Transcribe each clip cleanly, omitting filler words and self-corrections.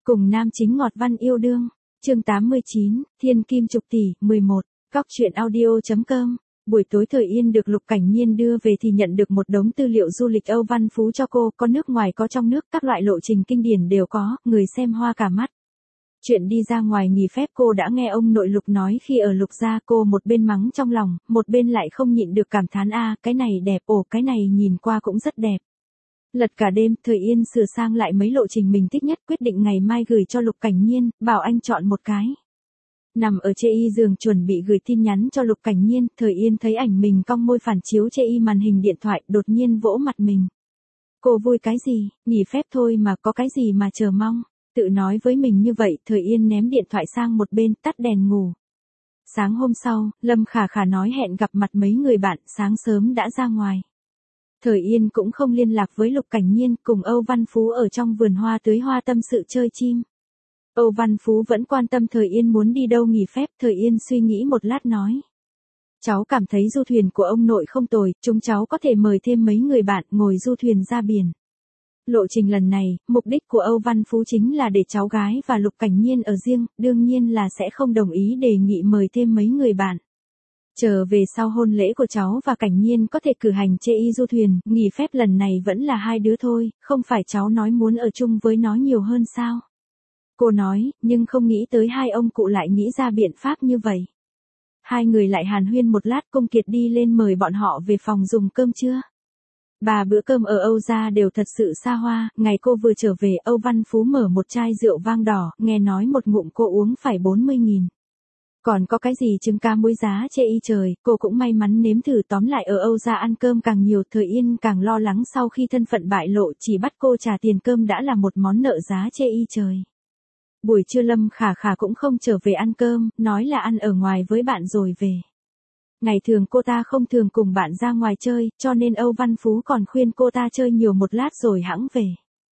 Cùng nam chính ngọt văn yêu đương. Chương 89, Thiên Kim Trục Tỷ, 11. Cóc truyện audio.com. Buổi tối Thời Yên được Lục Cảnh Nhiên đưa về thì nhận được một đống tư liệu du lịch Âu Văn Phú cho cô, có nước ngoài có trong nước, các loại lộ trình kinh điển đều có, người xem hoa cả mắt. Chuyện đi ra ngoài nghỉ phép cô đã nghe ông nội Lục nói khi ở Lục gia, cô một bên mắng trong lòng, một bên lại không nhịn được cảm thán cái này đẹp, cái này nhìn qua cũng rất đẹp. Lật cả đêm, Thời Yên sửa sang lại mấy lộ trình mình thích nhất, quyết định ngày mai gửi cho Lục Cảnh Nhiên, bảo anh chọn một cái. Nằm ở chê y giường chuẩn bị gửi tin nhắn cho Lục Cảnh Nhiên, Thời Yên thấy ảnh mình cong môi phản chiếu chê y màn hình điện thoại, đột nhiên vỗ mặt mình. Cô vui cái gì, nghỉ phép thôi mà có cái gì mà chờ mong. Tự nói với mình như vậy, Thời Yên ném điện thoại sang một bên, tắt đèn ngủ. Sáng hôm sau, Lâm Khả Khả nói hẹn gặp mặt mấy người bạn, sáng sớm đã ra ngoài. Thời Yên cũng không liên lạc với Lục Cảnh Nhiên, cùng Âu Văn Phú ở trong vườn hoa tưới hoa tâm sự chơi chim. Âu Văn Phú vẫn quan tâm Thời Yên muốn đi đâu nghỉ phép, Thời Yên suy nghĩ một lát nói. Cháu cảm thấy du thuyền của ông nội không tồi, chúng cháu có thể mời thêm mấy người bạn ngồi du thuyền ra biển. Lộ trình lần này, mục đích của Âu Văn Phú chính là để cháu gái và Lục Cảnh Nhiên ở riêng, đương nhiên là sẽ không đồng ý đề nghị mời thêm mấy người bạn. Trở về sau hôn lễ của cháu và Cảnh Nhiên có thể cử hành chê y du thuyền, nghỉ phép lần này vẫn là hai đứa thôi, không phải cháu nói muốn ở chung với nó nhiều hơn sao? Cô nói, nhưng không nghĩ tới hai ông cụ lại nghĩ ra biện pháp như vậy. Hai người lại hàn huyên một lát, Cung Kiệt đi lên mời bọn họ về phòng dùng cơm trưa. Ba bữa cơm ở Âu gia đều thật sự xa hoa, ngày cô vừa trở về Âu Văn Phú mở một chai rượu vang đỏ, nghe nói một ngụm cô uống phải 40.000. Còn có cái gì trứng cá muối giá chê y trời, cô cũng may mắn nếm thử, tóm lại ở Âu gia ăn cơm càng nhiều, Thời Yên càng lo lắng sau khi thân phận bại lộ, chỉ bắt cô trả tiền cơm đã là một món nợ giá chê y trời. Buổi trưa Lâm Khả Khả cũng không trở về ăn cơm, nói là ăn ở ngoài với bạn rồi về. Ngày thường cô ta không thường cùng bạn ra ngoài chơi, cho nên Âu Văn Phú còn khuyên cô ta chơi nhiều một lát rồi hẵng về.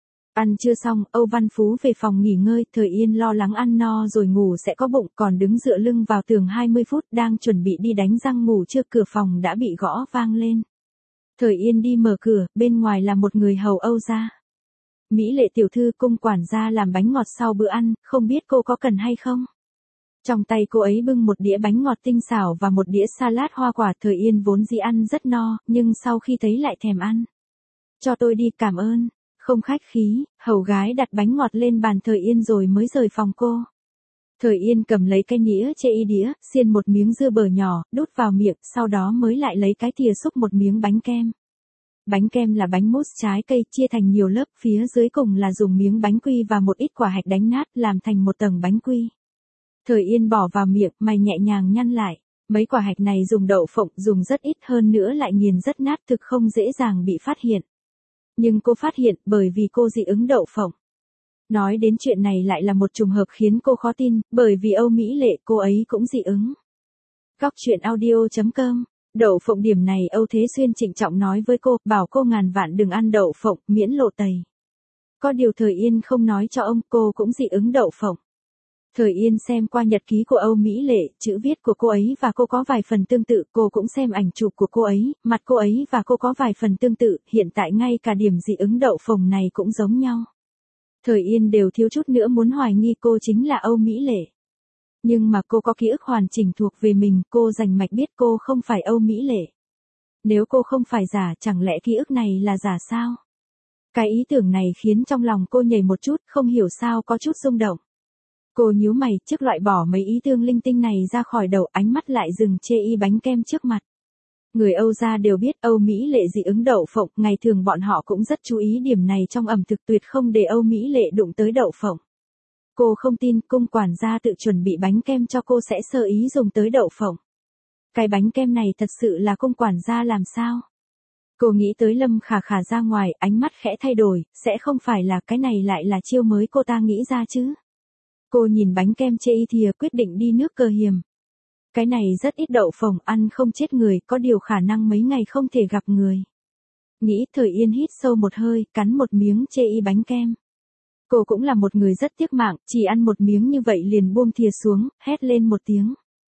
Ăn trưa xong, Âu Văn Phú về phòng nghỉ ngơi, Thời Yên lo lắng ăn no rồi ngủ sẽ có bụng, còn đứng dựa lưng vào tường 20 phút, đang chuẩn bị đi đánh răng ngủ trưa, cửa phòng đã bị gõ vang lên. Thời Yên đi mở cửa, bên ngoài là một người hầu Âu gia. Mỹ Lệ tiểu thư, cung quản gia làm bánh ngọt sau bữa ăn, không biết cô có cần hay không? Trong tay cô ấy bưng một đĩa bánh ngọt tinh xảo và một đĩa salad hoa quả, Thời Yên vốn dĩ ăn rất no, nhưng sau khi thấy lại thèm ăn. Cho tôi đi, cảm ơn. Không khách khí, hầu gái đặt bánh ngọt lên bàn Thời Yên rồi mới rời phòng cô. Thời Yên cầm lấy cái nĩa chê y đĩa, xiên một miếng dưa bở nhỏ, đút vào miệng, sau đó mới lại lấy cái thìa xúc một miếng bánh kem. Bánh kem là bánh mousse trái cây, chia thành nhiều lớp, phía dưới cùng là dùng miếng bánh quy và một ít quả hạch đánh nát, làm thành một tầng bánh quy. Thời Yên bỏ vào miệng, mày nhẹ nhàng nhăn lại. Mấy quả hạch này dùng đậu phộng, dùng rất ít, hơn nữa lại nghiền rất nát, thực không dễ dàng bị phát hiện. Nhưng cô phát hiện, bởi vì cô dị ứng đậu phộng. Nói đến chuyện này lại là một trùng hợp khiến cô khó tin, bởi vì Âu Mỹ Lệ cô ấy cũng dị ứng. Cóc truyện audio.com. Đậu phộng điểm này Âu Thế Xuyên trịnh trọng nói với cô, bảo cô ngàn vạn đừng ăn đậu phộng, miễn lộ tẩy. Có điều Thời Yên không nói cho ông, cô cũng dị ứng đậu phộng. Thời Yên xem qua nhật ký của Âu Mỹ Lệ, chữ viết của cô ấy và cô có vài phần tương tự, cô cũng xem ảnh chụp của cô ấy, mặt cô ấy và cô có vài phần tương tự, hiện tại ngay cả điểm dị ứng đậu phộng này cũng giống nhau. Thời Yên đều thiếu chút nữa muốn hoài nghi cô chính là Âu Mỹ Lệ. Nhưng mà cô có ký ức hoàn chỉnh thuộc về mình, cô rành mạch biết cô không phải Âu Mỹ Lệ. Nếu cô không phải giả, chẳng lẽ ký ức này là giả sao? Cái ý tưởng này khiến trong lòng cô nhảy một chút, không hiểu sao có chút rung động. Cô nhíu mày, trước loại bỏ mấy ý tưởng linh tinh này ra khỏi đầu, ánh mắt lại dừng chê y bánh kem trước mặt. Người Âu gia đều biết Âu Mỹ Lệ dị ứng đậu phộng, ngày thường bọn họ cũng rất chú ý điểm này trong ẩm thực, tuyệt không để Âu Mỹ Lệ đụng tới đậu phộng. Cô không tin, cung quản gia tự chuẩn bị bánh kem cho cô sẽ sơ ý dùng tới đậu phộng. Cái bánh kem này thật sự là cung quản gia làm sao? Cô nghĩ tới Lâm Khả Khả ra ngoài, ánh mắt khẽ thay đổi, sẽ không phải là cái này lại là chiêu mới cô ta nghĩ ra chứ? Cô nhìn bánh kem chê y thìa, quyết định đi nước Cờ Hiềm. Cái này rất ít đậu phộng, ăn không chết người, có điều khả năng mấy ngày không thể gặp người. Nghĩ, Thời Yên hít sâu một hơi, cắn một miếng chê y bánh kem. Cô cũng là một người rất tiếc mạng, chỉ ăn một miếng như vậy liền buông thìa xuống, hét lên một tiếng.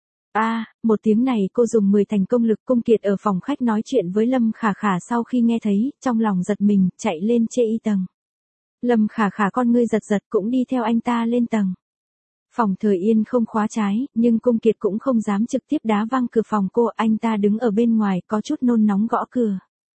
Một tiếng này cô dùng 10 thành công lực. Cung Kiệt ở phòng khách nói chuyện với Lâm Khả Khả sau khi nghe thấy, trong lòng giật mình, chạy lên chê y tầng. Lâm Khả Khả con ngươi giật giật cũng đi theo anh ta lên tầng. Phòng Thời Yên không khóa trái, nhưng Cung Kiệt cũng không dám trực tiếp đá văng cửa phòng cô, anh ta đứng ở bên ngoài có chút nôn nóng gõ cửa.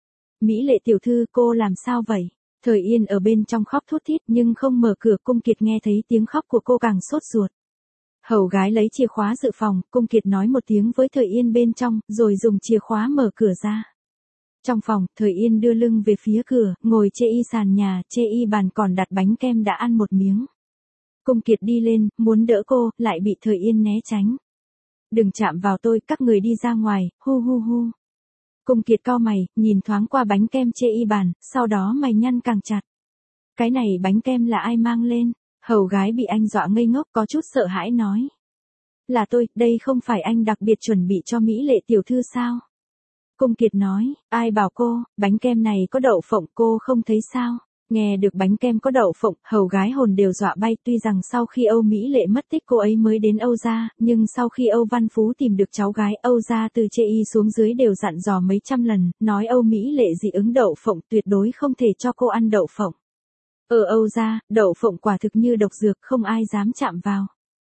Mỹ Lệ tiểu thư, cô làm sao vậy? Thời Yên ở bên trong khóc thút thít nhưng không mở cửa, Cung Kiệt nghe thấy tiếng khóc của cô càng sốt ruột. Hầu gái lấy chìa khóa dự phòng, Cung Kiệt nói một tiếng với Thời Yên bên trong, rồi dùng chìa khóa mở cửa ra. Trong phòng, Thời Yên đưa lưng về phía cửa, ngồi chê y sàn nhà, chê y bàn còn đặt bánh kem đã ăn một miếng. Cung Kiệt đi lên, muốn đỡ cô, lại bị Thời Yên né tránh. Đừng chạm vào tôi, các người đi ra ngoài, hu hu hu. Cung Kiệt cau mày, nhìn thoáng qua bánh kem chê y bàn, sau đó mày nhăn càng chặt. Cái này bánh kem là ai mang lên? Hầu gái bị anh dọa ngây ngốc, có chút sợ hãi nói. Là tôi, đây không phải anh đặc biệt chuẩn bị cho Mỹ Lệ tiểu thư sao? Cung Kiệt nói, ai bảo cô, bánh kem này có đậu phộng, cô không thấy sao? Nghe được bánh kem có đậu phộng, hầu gái hồn đều dọa bay, tuy rằng sau khi Âu Mỹ Lệ mất tích cô ấy mới đến Âu gia, nhưng sau khi Âu Văn Phú tìm được cháu gái, Âu gia từ chê y xuống dưới đều dặn dò mấy trăm lần, nói Âu Mỹ Lệ dị ứng đậu phộng, tuyệt đối không thể cho cô ăn đậu phộng. Ở Âu gia, đậu phộng quả thực như độc dược, không ai dám chạm vào.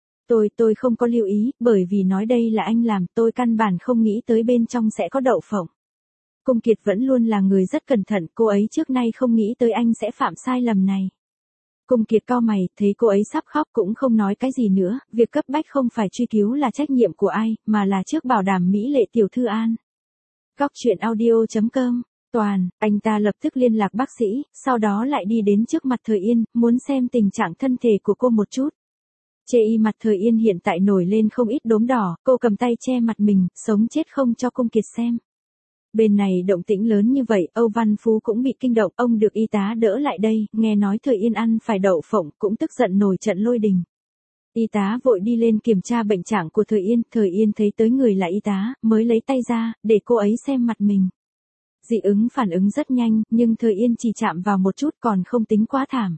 Tôi không có lưu ý, bởi vì nói đây là anh làm, tôi căn bản không nghĩ tới bên trong sẽ có đậu phộng. Cung Kiệt vẫn luôn là người rất cẩn thận, cô ấy trước nay không nghĩ tới anh sẽ phạm sai lầm này. Cung Kiệt cau mày, thấy cô ấy sắp khóc cũng không nói cái gì nữa, việc cấp bách không phải truy cứu là trách nhiệm của ai, mà là trước bảo đảm Mỹ Lệ tiểu thư an. Góc truyện audio.com. Toàn, anh ta lập tức liên lạc bác sĩ, sau đó lại đi đến trước mặt Thời Yên, muốn xem tình trạng thân thể của cô một chút. Chê y mặt Thời Yên hiện tại nổi lên không ít đốm đỏ, cô cầm tay che mặt mình, sống chết không cho Cung Kiệt xem. Bên này động tĩnh lớn như vậy, Âu Văn Phú cũng bị kinh động, ông được y tá đỡ lại đây, nghe nói Thời Yên ăn phải đậu phộng, cũng tức giận nổi trận lôi đình. Y tá vội đi lên kiểm tra bệnh trạng của Thời Yên thấy tới người là y tá, mới lấy tay ra, để cô ấy xem mặt mình. Dị ứng phản ứng rất nhanh, nhưng Thời Yên chỉ chạm vào một chút còn không tính quá thảm.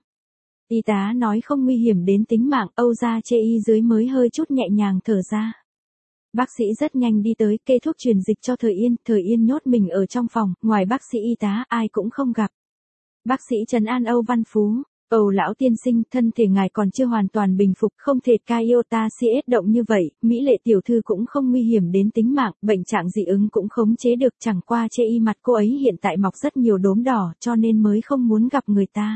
Y tá nói không nguy hiểm đến tính mạng, Âu gia chê y dưới mới hơi chút nhẹ nhàng thở ra. Bác sĩ rất nhanh đi tới, kê thuốc truyền dịch cho Thời Yên nhốt mình ở trong phòng, ngoài bác sĩ y tá, ai cũng không gặp. Bác sĩ trấn an Âu Văn Phú, Âu lão tiên sinh, thân thể ngài còn chưa hoàn toàn bình phục, không thể Iota CS động như vậy, Mỹ Lệ tiểu thư cũng không nguy hiểm đến tính mạng, bệnh trạng dị ứng cũng khống chế được, chẳng qua chê y mặt cô ấy hiện tại mọc rất nhiều đốm đỏ, cho nên mới không muốn gặp người ta.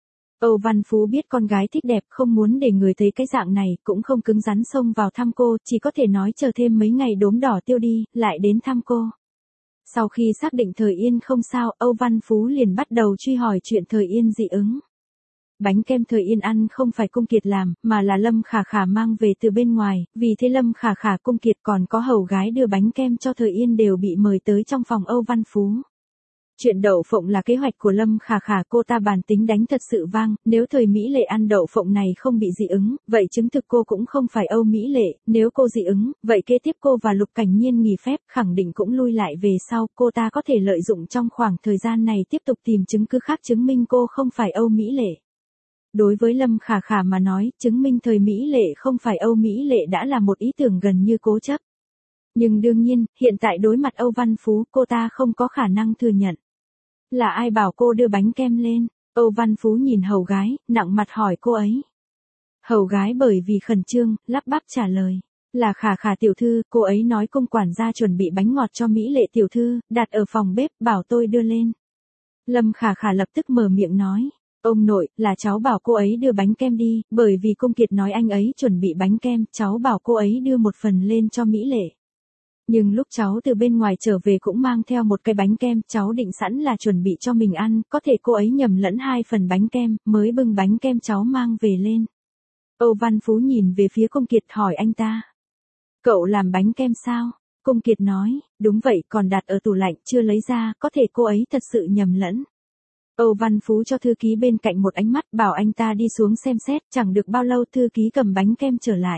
Âu Văn Phú biết con gái thích đẹp, không muốn để người thấy cái dạng này, cũng không cứng rắn xông vào thăm cô, chỉ có thể nói chờ thêm mấy ngày đốm đỏ tiêu đi, lại đến thăm cô. Sau khi xác định Thời Yên không sao, Âu Văn Phú liền bắt đầu truy hỏi chuyện Thời Yên dị ứng. Bánh kem Thời Yên ăn không phải Cung Kiệt làm, mà là Lâm Khả Khả mang về từ bên ngoài, vì thế Lâm Khả Khả, Cung Kiệt còn có hầu gái đưa bánh kem cho Thời Yên đều bị mời tới trong phòng Âu Văn Phú. Chuyện đậu phộng là kế hoạch của Lâm Khả Khả, cô ta bản tính đánh thật sự vang, nếu Thời Mỹ Lệ ăn đậu phộng này không bị dị ứng, vậy chứng thực cô cũng không phải Âu Mỹ Lệ, nếu cô dị ứng, vậy kế tiếp cô và Lục Cảnh Nhiên nghỉ phép, khẳng định cũng lui lại về sau, cô ta có thể lợi dụng trong khoảng thời gian này tiếp tục tìm chứng cứ khác chứng minh cô không phải Âu Mỹ Lệ. Đối với Lâm Khả Khả mà nói, chứng minh Thời Mỹ Lệ không phải Âu Mỹ Lệ đã là một ý tưởng gần như cố chấp. Nhưng đương nhiên, hiện tại đối mặt Âu Văn Phú, cô ta không có khả năng thừa nhận. Là ai bảo cô đưa bánh kem lên? Âu Văn Phú nhìn hầu gái, nặng mặt hỏi cô ấy. Hầu gái bởi vì khẩn trương, lắp bắp trả lời. Là Khả Khả tiểu thư, cô ấy nói cung quản gia chuẩn bị bánh ngọt cho Mỹ Lệ tiểu thư, đặt ở phòng bếp, bảo tôi đưa lên. Lâm Khả Khả lập tức mở miệng nói. Ông nội, là cháu bảo cô ấy đưa bánh kem đi, bởi vì Cung Kiệt nói anh ấy chuẩn bị bánh kem, cháu bảo cô ấy đưa một phần lên cho Mỹ Lệ. Nhưng lúc cháu từ bên ngoài trở về cũng mang theo một cái bánh kem, cháu định sẵn là chuẩn bị cho mình ăn, có thể cô ấy nhầm lẫn hai phần bánh kem, mới bưng bánh kem cháu mang về lên. Âu Văn Phú nhìn về phía Cung Kiệt hỏi anh ta. Cậu làm bánh kem sao? Cung Kiệt nói, đúng vậy, còn đặt ở tủ lạnh, chưa lấy ra, có thể cô ấy thật sự nhầm lẫn. Âu Văn Phú cho thư ký bên cạnh một ánh mắt, bảo anh ta đi xuống xem xét, chẳng được bao lâu thư ký cầm bánh kem trở lại.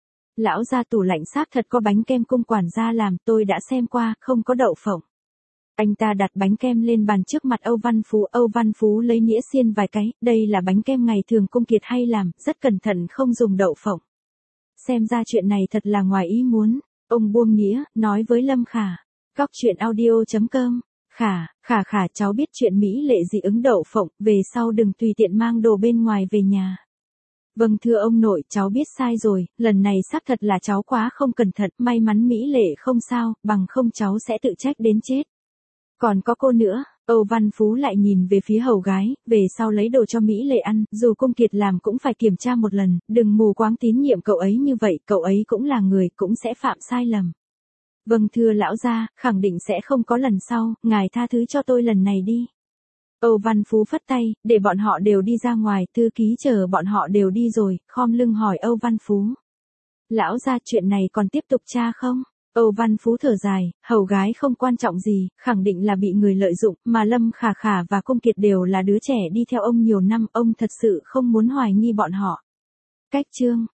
Lão gia, tủ lạnh xác thật có bánh kem cung quản gia làm, tôi đã xem qua, không có đậu phộng. Anh ta đặt bánh kem lên bàn trước mặt Âu Văn Phú lấy nĩa xiên vài cái, đây là bánh kem ngày thường Cung Kiệt hay làm, rất cẩn thận không dùng đậu phộng. Xem ra chuyện này thật là ngoài ý muốn, ông buông nĩa, nói với Lâm Khả. Góc truyện audio.com Khả cháu biết chuyện Mỹ Lệ dị ứng đậu phộng, về sau đừng tùy tiện mang đồ bên ngoài về nhà. Vâng thưa ông nội, cháu biết sai rồi, lần này xác thật là cháu quá không cẩn thận, may mắn Mỹ Lệ không sao, bằng không cháu sẽ tự trách đến chết. Còn có cô nữa, Âu Văn Phú lại nhìn về phía hầu gái, về sau lấy đồ cho Mỹ Lệ ăn, dù Cung Kiệt làm cũng phải kiểm tra một lần, đừng mù quáng tín nhiệm cậu ấy như vậy, cậu ấy cũng là người, cũng sẽ phạm sai lầm. Vâng thưa lão gia, khẳng định sẽ không có lần sau, ngài tha thứ cho tôi lần này đi. Âu Văn Phú phất tay, để bọn họ đều đi ra ngoài, thư ký chờ bọn họ đều đi rồi, khom lưng hỏi Âu Văn Phú. Lão gia chuyện này còn tiếp tục tra không? Âu Văn Phú thở dài, hầu gái không quan trọng gì, khẳng định là bị người lợi dụng, mà Lâm Khả và Cung Kiệt đều là đứa trẻ đi theo ông nhiều năm, ông thật sự không muốn hoài nghi bọn họ. Cách chương